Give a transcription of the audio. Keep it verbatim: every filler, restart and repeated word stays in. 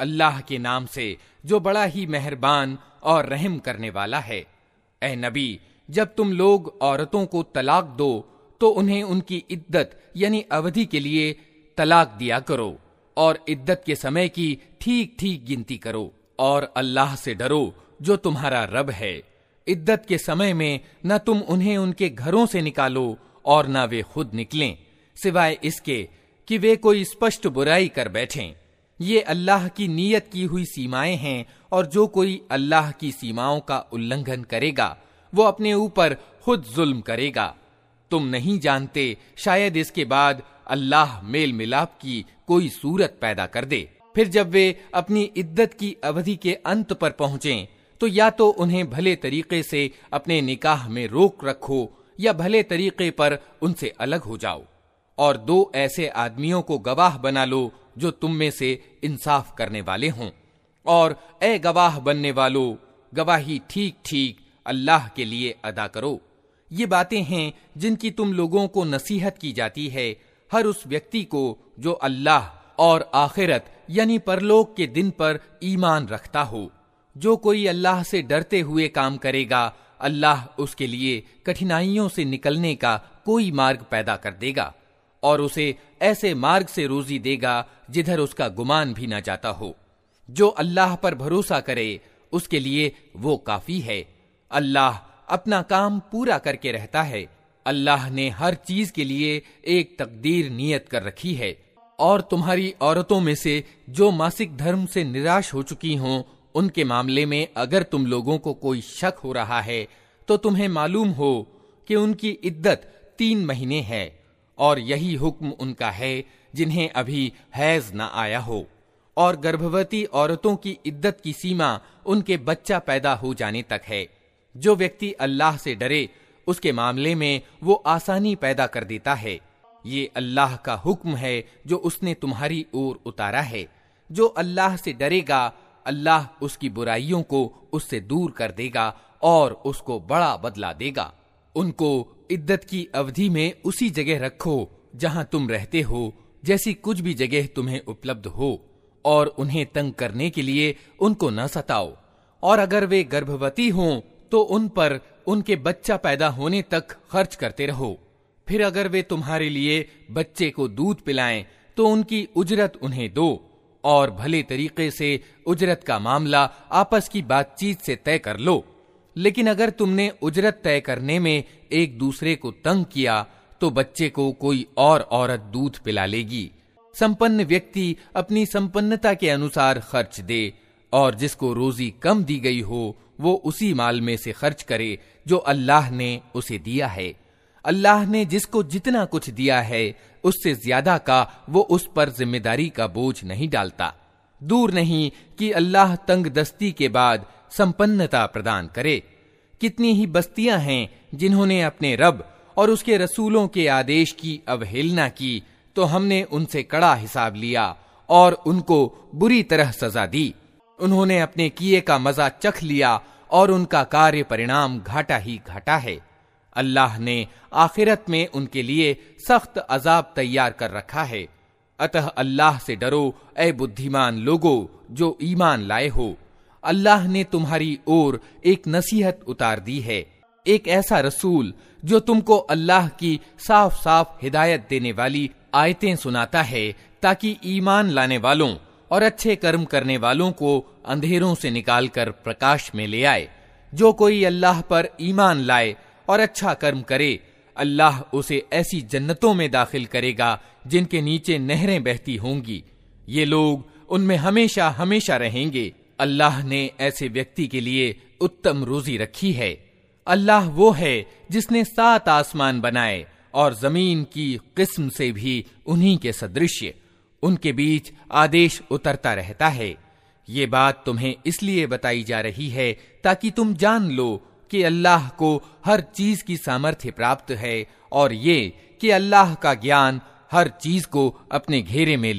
अल्लाह के नाम से जो बड़ा ही मेहरबान और रहम करने वाला है। ए नबी, जब तुम लोग औरतों को तलाक दो तो उन्हें उनकी इद्दत यानी अवधि के लिए तलाक दिया करो और इद्दत के समय की ठीक ठीक गिनती करो और अल्लाह से डरो जो तुम्हारा रब है। इद्दत के समय में न तुम उन्हें उनके घरों से निकालो और न वे खुद निकलें, सिवाय इसके कि वे कोई स्पष्ट बुराई कर बैठें। ये अल्लाह की नियत की हुई सीमाएं हैं और जो कोई अल्लाह की सीमाओं का उल्लंघन करेगा वो अपने ऊपर खुद जुल्म करेगा। तुम नहीं जानते, शायद इसके बाद अल्लाह मेल मिलाप की कोई सूरत पैदा कर दे। फिर जब वे अपनी इद्दत की अवधि के अंत पर पहुंचें तो या तो उन्हें भले तरीके से अपने निकाह में रोक रखो या भले तरीके पर उनसे अलग हो जाओ और दो ऐसे आदमियों को गवाह बना लो जो तुम में से इंसाफ करने वाले हों। और ए गवाह बनने वालों, गवाही ठीक ठीक अल्लाह के लिए अदा करो। ये बातें हैं जिनकी तुम लोगों को नसीहत की जाती है हर उस व्यक्ति को जो अल्लाह और आखिरत यानी परलोक के दिन पर ईमान रखता हो। जो कोई अल्लाह से डरते हुए काम करेगा, अल्लाह उसके लिए कठिनाइयों से निकलने का कोई मार्ग पैदा कर देगा और उसे ऐसे मार्ग से रोजी देगा जिधर उसका गुमान भी न जाता हो। जो अल्लाह पर भरोसा करे उसके लिए वो काफी है। अल्लाह अपना काम पूरा करके रहता है। अल्लाह ने हर चीज के लिए एक तकदीर नियत कर रखी है। और तुम्हारी औरतों में से जो मासिक धर्म से निराश हो चुकी हों, उनके मामले में अगर तुम लोगों को कोई शक हो रहा है तो तुम्हें मालूम हो कि उनकी इद्दत तीन महीने है और यही हुक्म उनका है जिन्हें अभी हैज न आया हो। और गर्भवती औरतों की इद्दत की सीमा उनके बच्चा पैदा हो जाने तक है। जो व्यक्ति अल्लाह से डरे उसके मामले में वो आसानी पैदा कर देता है। ये अल्लाह का हुक्म है जो उसने तुम्हारी ओर उतारा है। जो अल्लाह से डरेगा, अल्लाह उसकी बुराइयों को उससे दूर कर देगा और उसको बड़ा बदला देगा। उनको इद्दत की अवधि में उसी जगह रखो जहां तुम रहते हो, जैसी कुछ भी जगह तुम्हें उपलब्ध हो, और उन्हें तंग करने के लिए उनको न सताओ। और अगर वे गर्भवती हों तो उन पर उनके बच्चा पैदा होने तक खर्च करते रहो। फिर अगर वे तुम्हारे लिए बच्चे को दूध पिलाएं तो उनकी उजरत उन्हें दो और भले तरीके से उजरत का मामला आपस की बातचीत से तय कर लो। लेकिन अगर तुमने उजरत तय करने में एक दूसरे को तंग किया तो बच्चे को कोई और औरत दूध पिला लेगी। संपन्न व्यक्ति अपनी संपन्नता के अनुसार खर्च दे और जिसको रोजी कम दी गई हो वो उसी माल में से खर्च करे जो अल्लाह ने उसे दिया है। अल्लाह ने जिसको जितना कुछ दिया है उससे ज्यादा का वो उस पर जिम्मेदारी का बोझ नहीं डालता। दूर नहीं कि अल्लाह तंग दस्ती के बाद संपन्नता प्रदान करे। कितनी ही बस्तियां हैं जिन्होंने अपने रब और उसके रसूलों के आदेश की अवहेलना की तो हमने उनसे कड़ा हिसाब लिया और उनको बुरी तरह सजा दी। उन्होंने अपने किए का मजा चख लिया और उनका कार्य परिणाम घाटा ही घाटा है। अल्लाह ने आखिरत में उनके लिए सख्त अजाब तैयार कर रखा है। अतः अल्लाह से डरो ए बुद्धिमान लोगो जो ईमान लाए हो। अल्लाह ने तुम्हारी ओर एक नसीहत उतार दी है, एक ऐसा रसूल जो तुमको अल्लाह की साफ साफ हिदायत देने वाली आयतें सुनाता है ताकि ईमान लाने वालों और अच्छे कर्म करने वालों को अंधेरों से निकालकर प्रकाश में ले आए। जो कोई अल्लाह पर ईमान लाए और अच्छा कर्म करे, अल्लाह उसे ऐसी जन्नतों में दाखिल करेगा जिनके नीचे नहरें बहती होंगी। ये लोग उनमें हमेशा हमेशा रहेंगे। अल्लाह ने ऐसे व्यक्ति के लिए उत्तम रोजी रखी है। अल्लाह वो है जिसने सात आसमान बनाए और जमीन की किस्म से भी उन्हीं के सदृश्य। उनके बीच आदेश उतरता रहता है। ये बात तुम्हें इसलिए बताई जा रही है ताकि तुम जान लो कि अल्लाह को हर चीज की सामर्थ्य प्राप्त है और ये कि अल्लाह का ज्ञान हर चीज को अपने घेरे में